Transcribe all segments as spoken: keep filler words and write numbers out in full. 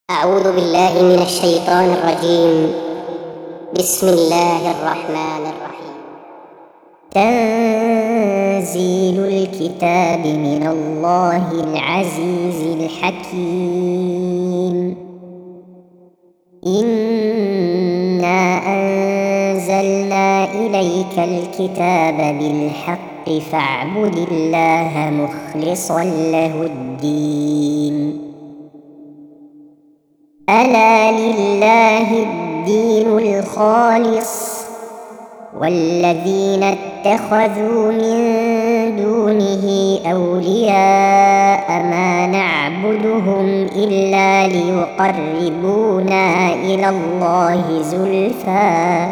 أعوذ بالله من الشيطان الرجيم. بسم الله الرحمن الرحيم. تنزيل الكتاب من الله العزيز الحكيم. إنا أنزلنا إليك الكتاب بالحق فاعبد الله مخلصا له الدين. ألا لله الدين الخالص والذين اتخذوا من دونه أولياء ما نعبدهم إلا ليقربونا إلى الله زلفى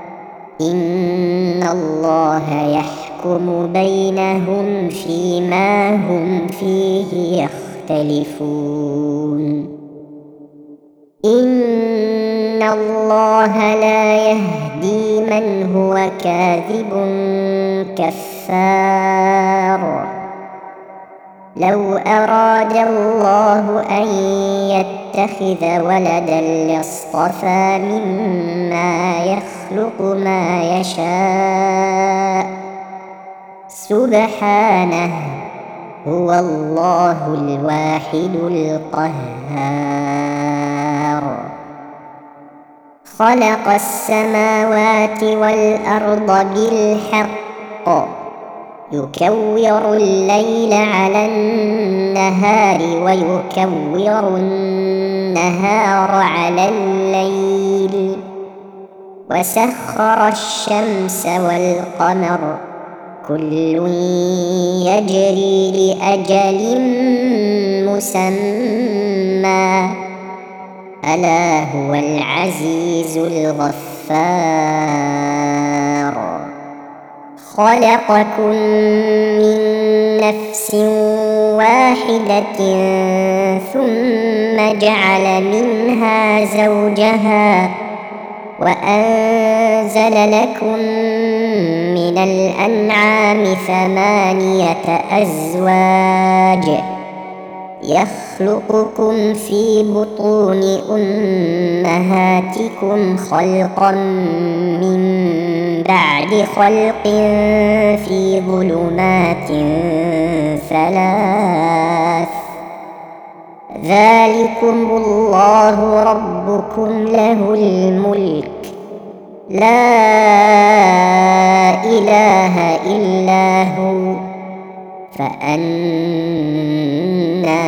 إن الله يحكم بينهم فيما هم فيه يختلفون. إن الله لا يهدي من هو كاذب كفار. لو أراد الله أن يتخذ ولدا لاصطفى مما يخلق ما يشاء سبحانه هو الله الواحد القهار. خلق السماوات والأرض بالحق يكور الليل على النهار ويكور النهار على الليل وسخر الشمس والقمر كل يجري لأجل مسمى ألا هو العزيز الغفار. خلقكم من نفس واحدة ثم جعل منها زوجها وأنزل لكم من الأنعام ثمانية أزواج يخلقكم في بطون أمهاتكم خلقا من بعد خلق في ظلمات ثلاث ذلكم الله ربكم له الملك لا إله إلا هو فأنى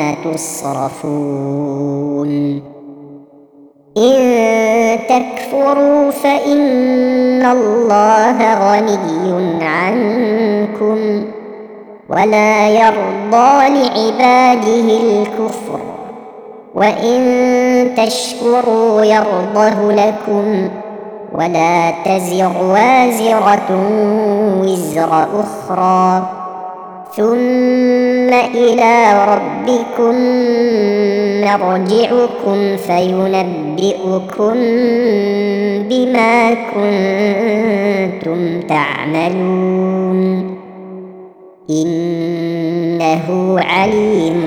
تصرفون. إن تكفروا فإن الله غني عنكم ولا يرضى لعباده الكفر وإن تشكروا يرضه لكم ولا تزر وازرة وزر أخرى ثم إلى ربكم مرجعكم فينبئكم بما كنتم تعملون إنه عليم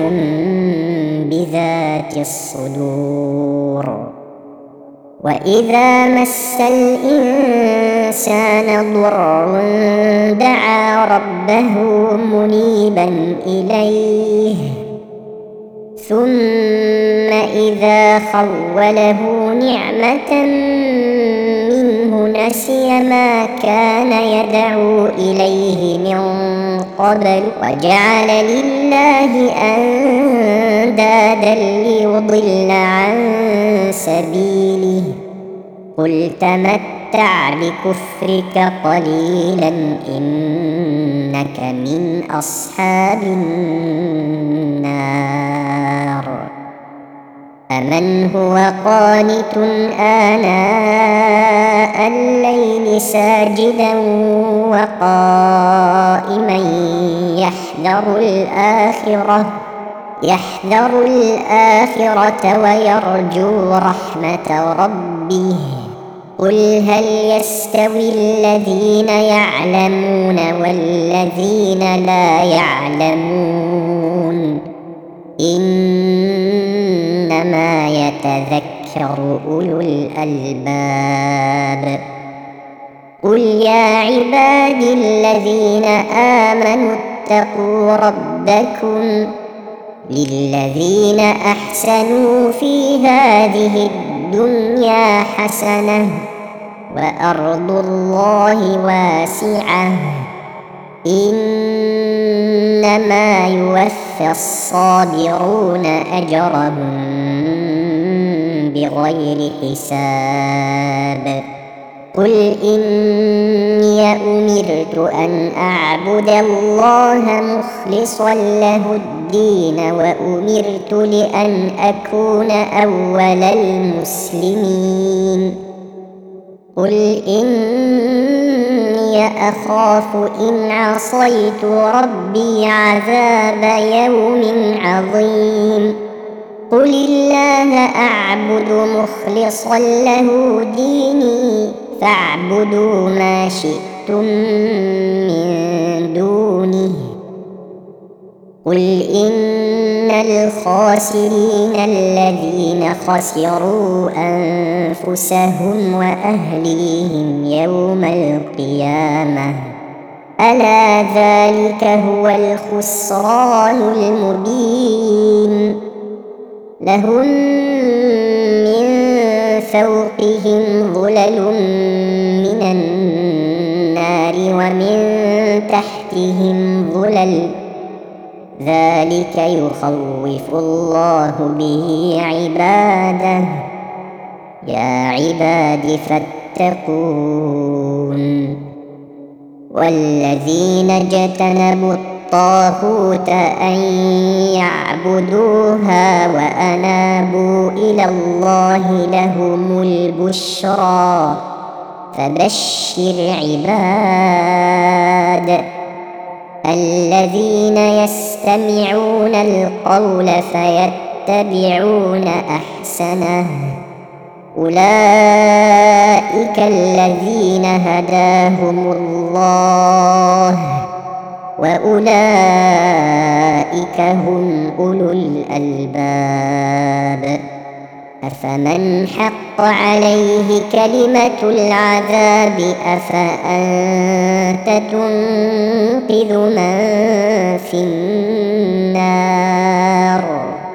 بذات الصدور. وإذا مس الإنسان ضر دعا ربه منيبا إليه ثم إذا خوله نعمة منه نسي ما كان يدعو إليه من قبل وجعل لله أندادا ليضل عن سبيله قل تمتع بكفرك قليلا إنك من أصحاب النار. أمن هو قانت آناء الليل ساجدا وقائما يحذر الآخرة يحذر الآخرة ويرجو رحمة ربه قل هل يستوي الذين يعلمون والذين لا يعلمون إنما إنما يتذكر أولو الألباب. قل يا عبادي الذين آمنوا اتقوا ربكم للذين أحسنوا في هذه الدنيا حسنة وأرض الله واسعة إنما يوفى الصابرون أجرهم بغير حساب. قل إني أمرت أن أعبد الله مخلصا له الدين وأمرت لأن أكون أول المسلمين. قل إني أخاف إن عصيت ربي عذاب يوم عظيم. قل الله أعبد مخلصا له ديني فاعبدوا ما شئتم من دونه. قل إن الخاسرين الذين خسروا أنفسهم وأهليهم يوم القيامة ألا ذلك هو الخسران المبين. لهم من فوقهم ظلل من النار ومن تحتهم ظلل ذلك يخوف الله به عباده يا عباد فاتقون. والذين اجتنبوا الطاغوت أن يعبدوها وأنابوا إلى الله لهم البشرى فبشر عباد الذين يستمعون القول فيتبعون أحسنه أولئك الذين هداهم الله وأولئك هم أولو الألباب. أفمن حق عليه كلمة العذاب أفأنت تنقذ من في النار.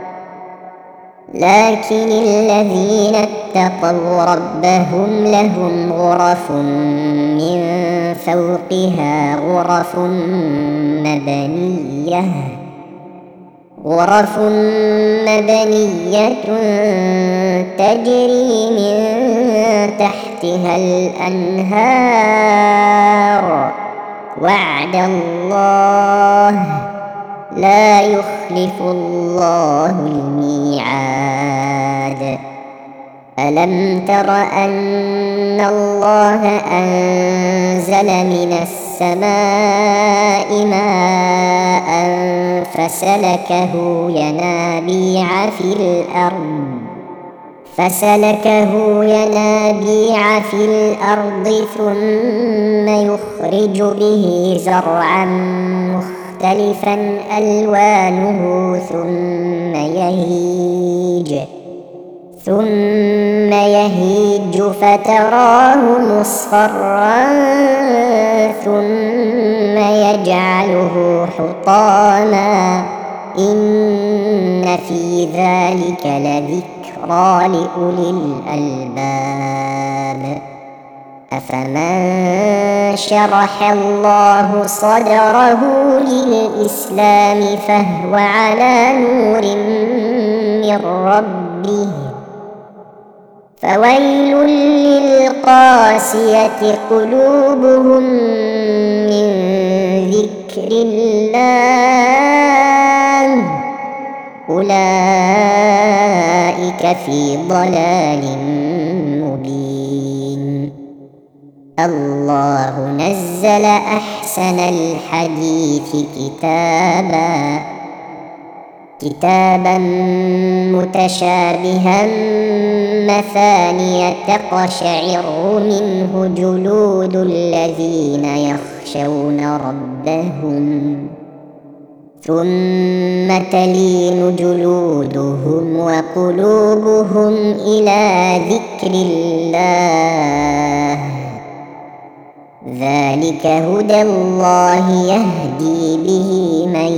لكن الذين اتقوا ربهم لهم غرف من فوقها غرف مبنية غرف مبنية تجري من تحتها الأنهار وعد الله لا يخلف الله الميعاد. ألم تر أن الله أنزل من السماء ماء فسلكه ينابيع في الأرض فسلكه ينابيع في الأرض ثم يخرج به زرعا مختلفا ألوانه ثم يهيج ثم يهيج فتراه مصفرا ثم يجعله حطاما إن في ذلك لذكرى لأولي الألباب. أفمن شرح الله صدره للإسلام فهو على نور من ربه فويل للقاسية قلوبهم من ذكر الله أولئك في ضلال مبين. الله نزل أحسن الحديث كتابا كتابا متشابها مثانية تقشعر منه جلود الذين يخشون ربهم ثم تلين جلودهم وقلوبهم إلى ذكر الله، ذلك هدى الله يهدي به من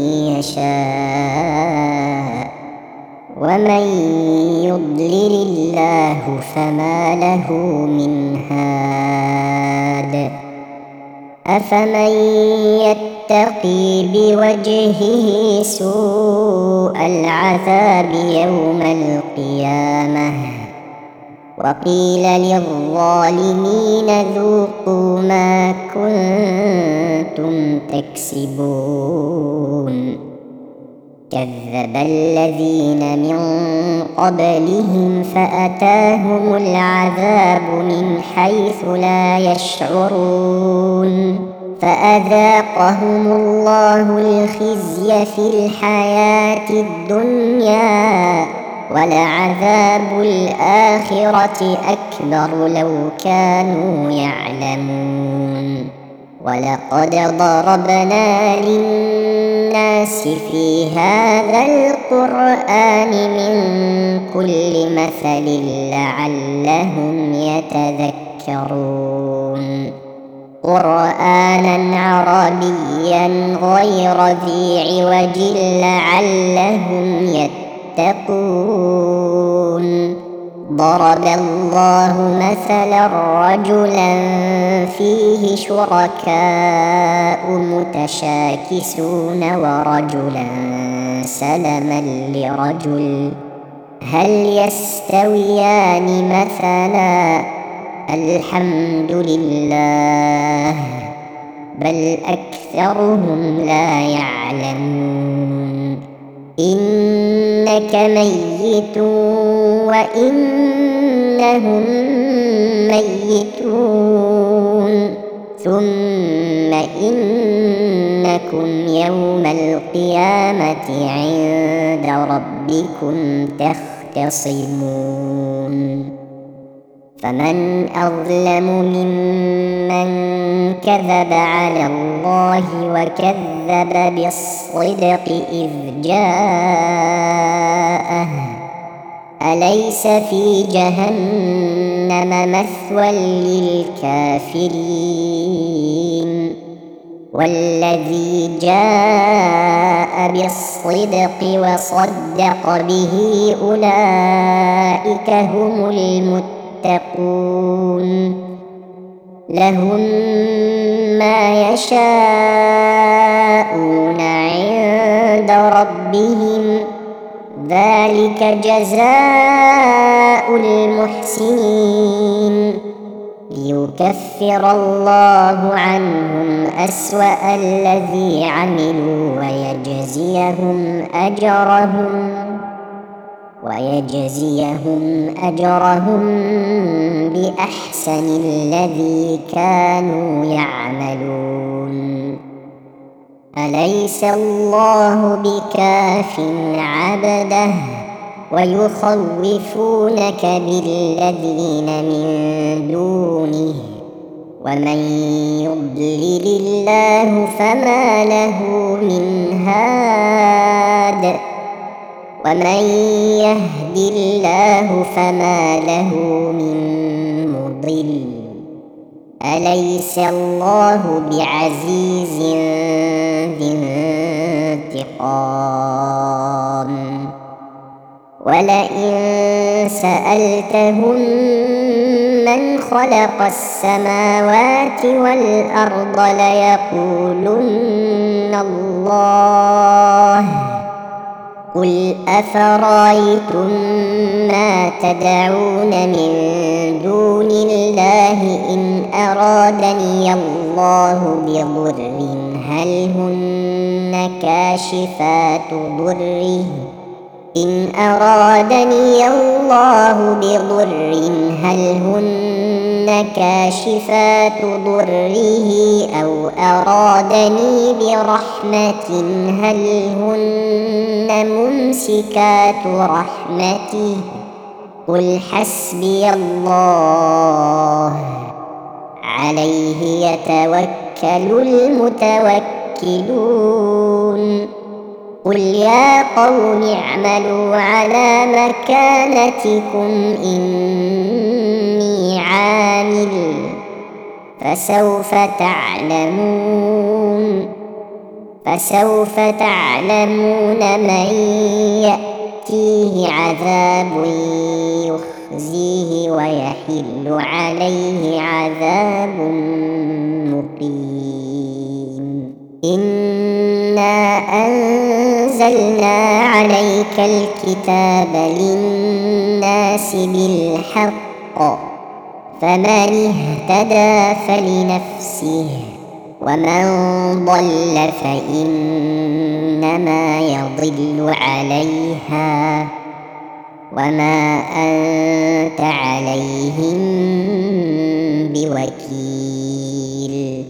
يشاء، ومن يضلل الله فما له من هاد. أفمن يتقي بوجهه سوء العذاب يوم القيامة وقيل للظالمين ذوقوا ما كنتم تكسبون. كذب الذين من قبلهم فأتاهم العذاب من حيث لا يشعرون، فأذاقهم الله الخزي في الحياة الدنيا ولعذاب الآخرة أكبر لو كانوا يعلمون. ولقد ضربنا للناس في هذا القرآن من كل مثل لعلهم يتذكرون. قرآنا عربيا غير ذي عوج لعلهم يتقون. ضرب الله مثلا رجلا فيه شركاء متشاكسون ورجلا سلما لرجل هل يستويان مثلا الحمد لله بل أكثرهم لا يعلمون. إنك ميت وإنهم ميتون ثم إنكم يوم القيامة عند ربكم تختصمون. فمن أظلم ممن كذب على الله وكذب بالصدق إذ جاءه أليس في جهنم مثوى للكافرين. والذي جاء بالصدق وصدق به أولئك هم المتقون. لهم ما يشاءون عند ربهم ذلك جزاء المحسنين. ليكفر الله عنهم أسوأ الذي عملوا ويجزيهم أجرهم ويجزيهم أجرهم بأحسن الذي كانوا يعملون. أليس الله بكاف عبده ويخوفونك بالذين من دونه ومن يضلل الله فما له من هاد ومن يهد الله فما له من مضل. أليس الله بعزيز ذي انتقام. ولئن سألتهم من خلق السماوات والأرض ليقولن الله. قل أفرأيتم ما تدعون من دون الله إن أرادني الله بضر هل هن كاشفات ضره إن أرادني الله بضر هل هن كاشفات ضره أو أرادني برحمة هل هن ممسكات رحمته. قل حسبي الله عليه يتوكل المتوكلون. قل يا قوم اعملوا على مكانتكم إني عامل فسوف تعلمون فسوف تعلمون من يأتيه عذاب يخزيه ويحل عليه عذاب مقيم. إنا أنزلنا عليك الكتاب للناس بالحق فمن اهتدى فلنفسه ومن ضل فإنما يضل عليها وما أنت عليهم بوكيل.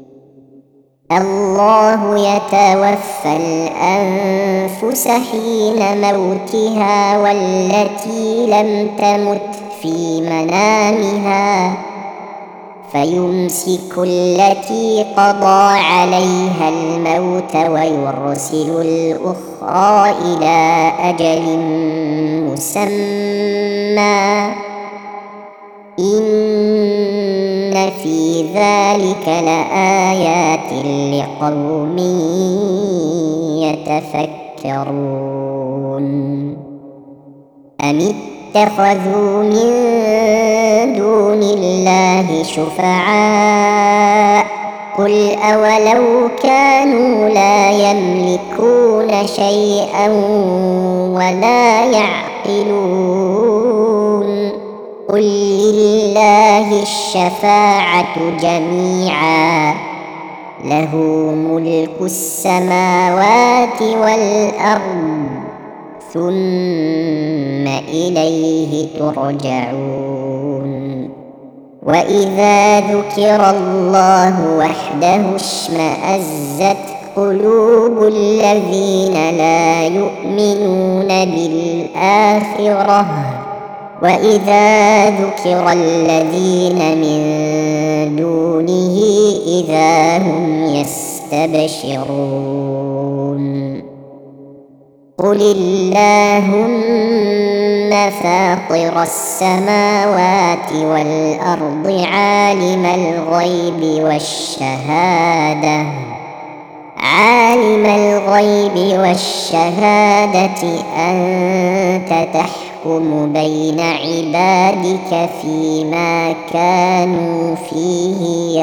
الله يتوفى الأنفس حين موتها والتي لم تمت في منامها فيمسك التي قضى عليها الموت ويرسل الأخرى إلى أجل مسمى إن في ذلك لآيات لقوم يتفكرون. أم اتخذوا من دون الله شفعاء قل أولو كانوا لا يملكون شيئا ولا يعقلون قل لله الشفاعة جميعا له ملك السماوات والأرض ثم إليه ترجعون. وإذا ذكر الله وحده اشمأزت قلوب الذين لا يؤمنون بالآخرة وإذا ذكر الذين من دونه إذا هم يستبشرون. قل اللهم فاطر السماوات والأرض عالم الغيب والشهادة عالم الغيب والشهادة أنت تحكم بين عبادك فيما كانوا فيه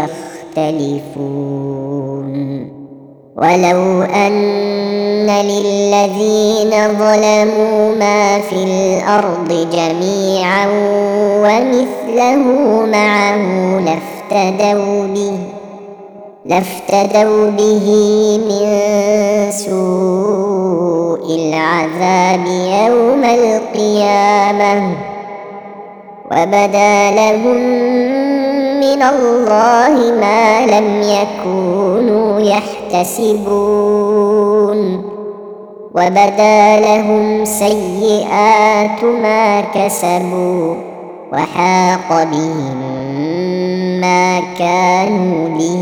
يختلفون. ولو أن للذين ظلموا ما في الأرض جميعا ومثله معه لافتدوا به لافتدوا به من سوء العذاب يوم القيامة وبدا لهم من الله ما لم يكونوا يحتسبون وبدا لهم سيئات ما كسبوا وحاق بهم ما كانوا به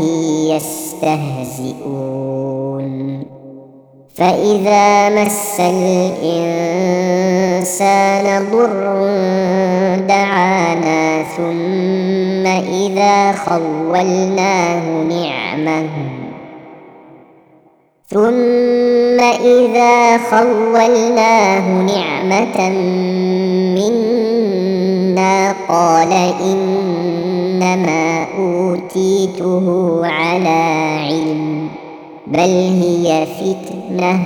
يستهزئون. فإذا مس الإنسان ضر دعانا ثم إذا خولناه نعمة ثم إذا خولناه نعمة منا قال إنما أوتيته على علم بل هي فتنة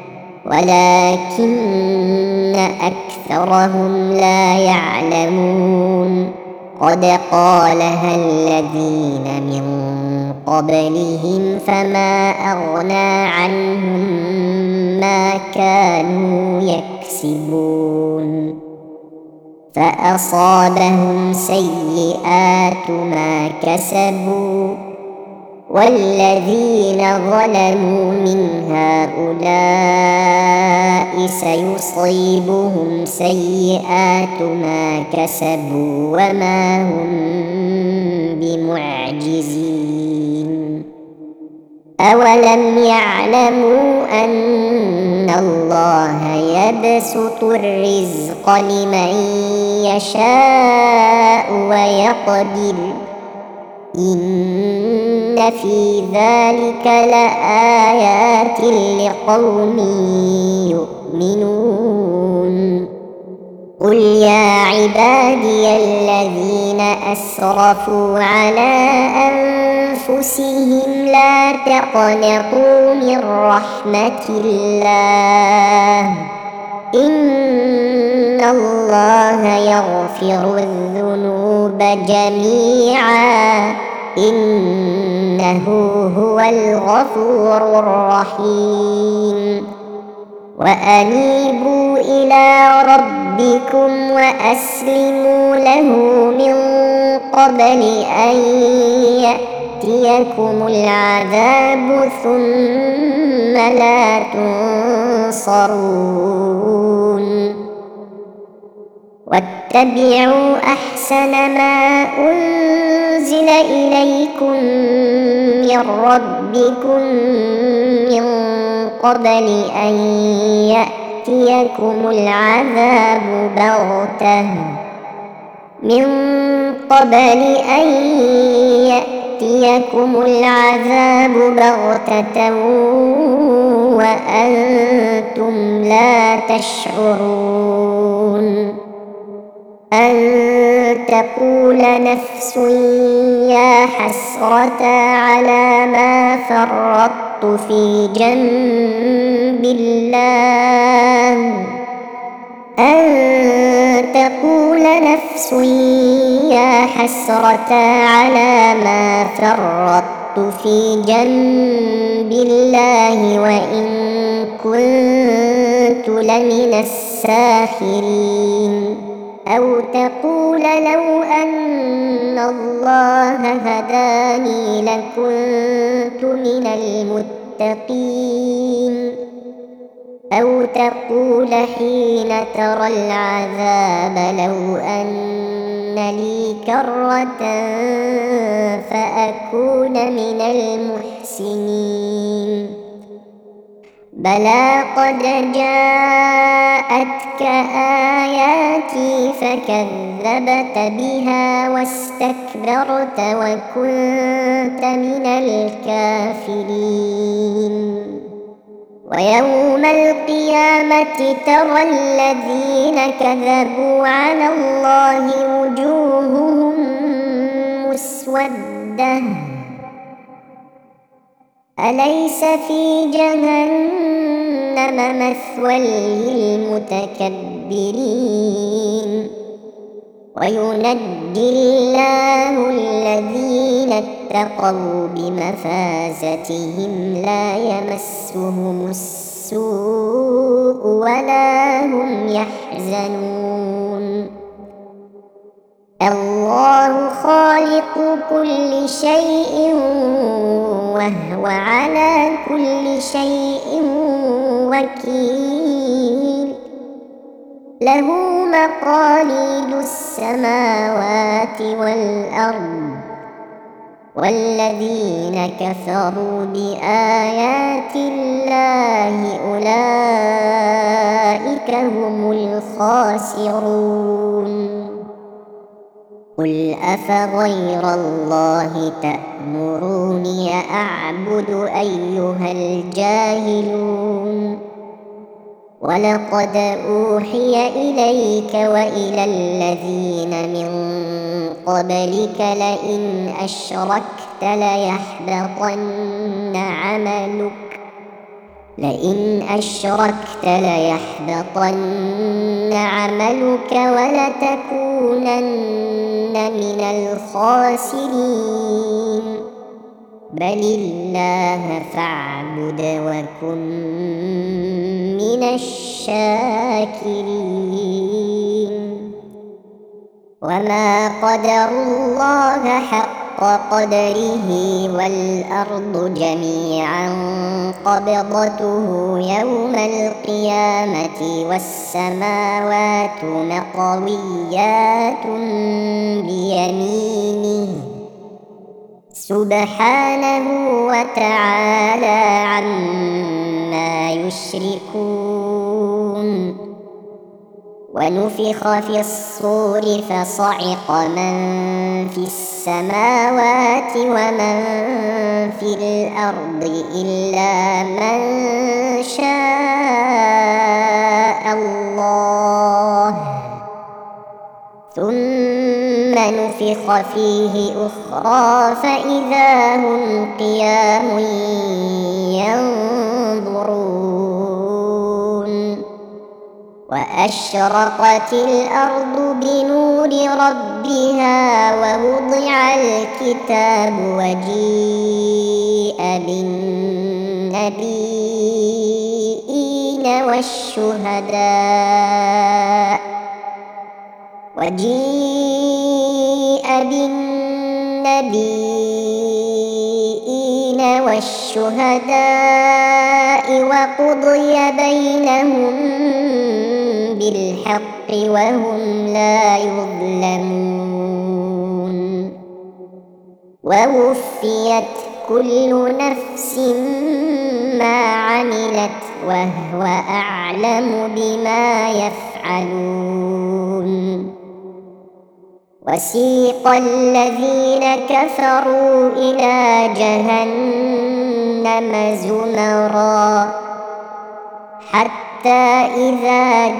ولكن أكثرهم لا يعلمون. قد قالها الذين من قبلهم فما أغنى عنهم ما كانوا يكسبون فأصابهم سيئات ما كسبوا والذين ظلموا من هؤلاء سيصيبهم سيئات ما كسبوا وما هم بمعجزين. أولم يعلموا أن الله يبسط الرزق لمن يشاء ويقدر إن في ذلك لآيات لقوم يؤمنون قل يا عبادي الذين أسرفوا على أنفسهم لا تقنطوا من رحمة الله إن الله يغفر الذنوب جميعا إنه هو الغفور الرحيم وأنيبوا إلى ربكم وأسلموا له من قبل أن يأتيكم العذاب ثم لا تنصرون واتبعوا أحسن ما أنزل إليكم من ربكم من قبل أن يأتيكم العذاب بغتة من قبل أن يأتيكم العذاب بغتة وأنتم لا تشعرون أن تقول نفس يا حسرة على ما فرطت في جنب الله أن تقول نفس يا حسرة على ما فرطت في جنب الله وإن كنت لمن الساخرين أو تقول لو أن الله هداني لكنت من المتقين أو تقول حين ترى العذاب لو أن لي كرة فأكون من المحسنين بلى قد جاءتك آياتي فكذبت بها واستكبرت وكنت من الكافرين ويوم القيامة ترى الذين كذبوا على الله وجوههم مسودة أليس في جهنم مثوى للمتكبرين وينجي الله الذين اتقوا بمفازتهم لا يمسهم السوء ولا هم يحزنون الله خالق كل شيء وهو على كل شيء وكيل له مقاليد السماوات والأرض والذين كفروا بآيات الله أولئك هم الخاسرون قل أفغير الله تأمروني أعبد أيها الجاهلون ولقد أوحي إليك وإلى الذين من قبلك لئن أشركت ليحبطن عملك لئن أشركت ليحبطن عملك ولتكونن من الخاسرين بل الله فاعبد وكن من الشاكرين وما قدروا الله حق قدره والأرض جميعا قبضته يوم القيامة والسماوات مطويات بيمينه سبحانه وتعالى عما يشركون. ونفخ في الصور فصعق من في السماوات ومن في الأرض إلا من شاء الله، ثم نفخ فيه أخرى فإذا هم قيام ينظرون. وأشرقت الأرض بنور ربها ووضع الكتاب وجيء بالنبيين والشهداء وجيء بالنبيين والشهداء وقضي بينهم بالحق وهم لا يظلمون. ووفيت كل نفس ما عملت وهو أعلم بما يفعلون. وسيق الذين كفروا إلى جهنم زمرا حتى إذا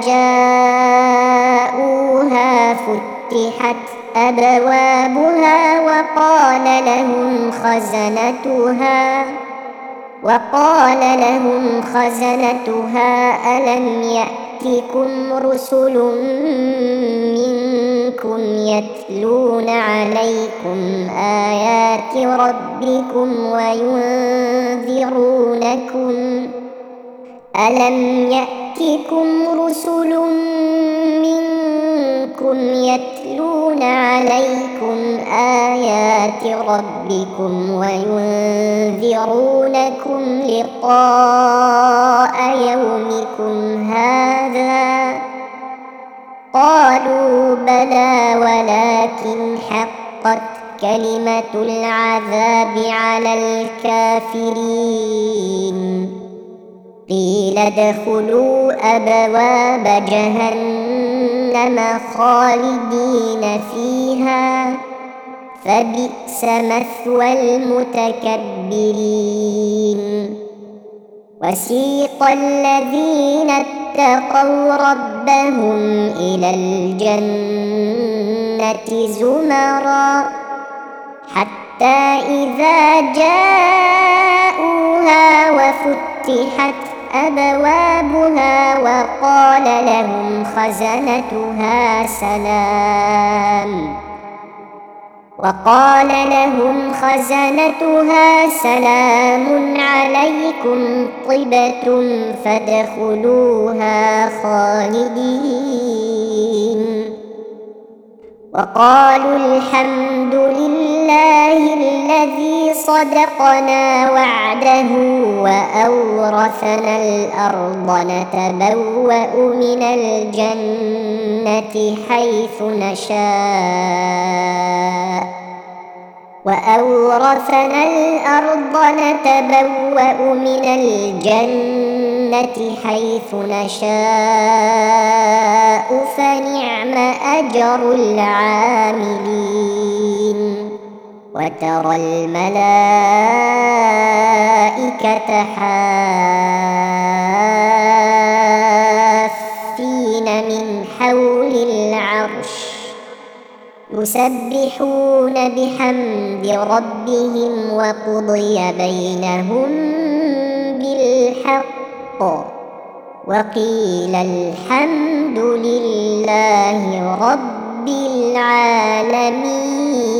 جاءوها فتحت أبوابها وقال لهم خزنتها وقال لهم خزنتها ألم يأتكم رسل منكم يتلون عليكم آيات ربكم وينذرونكم ألم يأتكم رسل منكم يتلون عليكم آيات ربكم وينذرونكم لقاء يومكم هذا؟ قالوا بلى ولكن حقت كلمة العذاب على الكافرين. قيل ادخلوا أبواب جهنم خالدين فيها فبئس مثوى المتكبرين. وسيق الذين اتقوا ربهم إلى الجنة زمرا حتى إذا جاءوها وفتحت أبوابها وقال لهم خزنتها سلام وقال لهم خزنتها سلام عليكم طبتم فادخلوها خالدين. وقالوا الحمد لله الذي صدقنا وعده وأورثنا الأرض نتبوأ من الجنة حيث نشاء وأورثنا الأرض نتبوأ من الجنة حيث نشاء فنعم أجر العاملين. وترى الملائكة حافين من حول العرش يسبحون بحمد ربهم وقضي بينهم بالحق وقيل الحمد لله رب العالمين.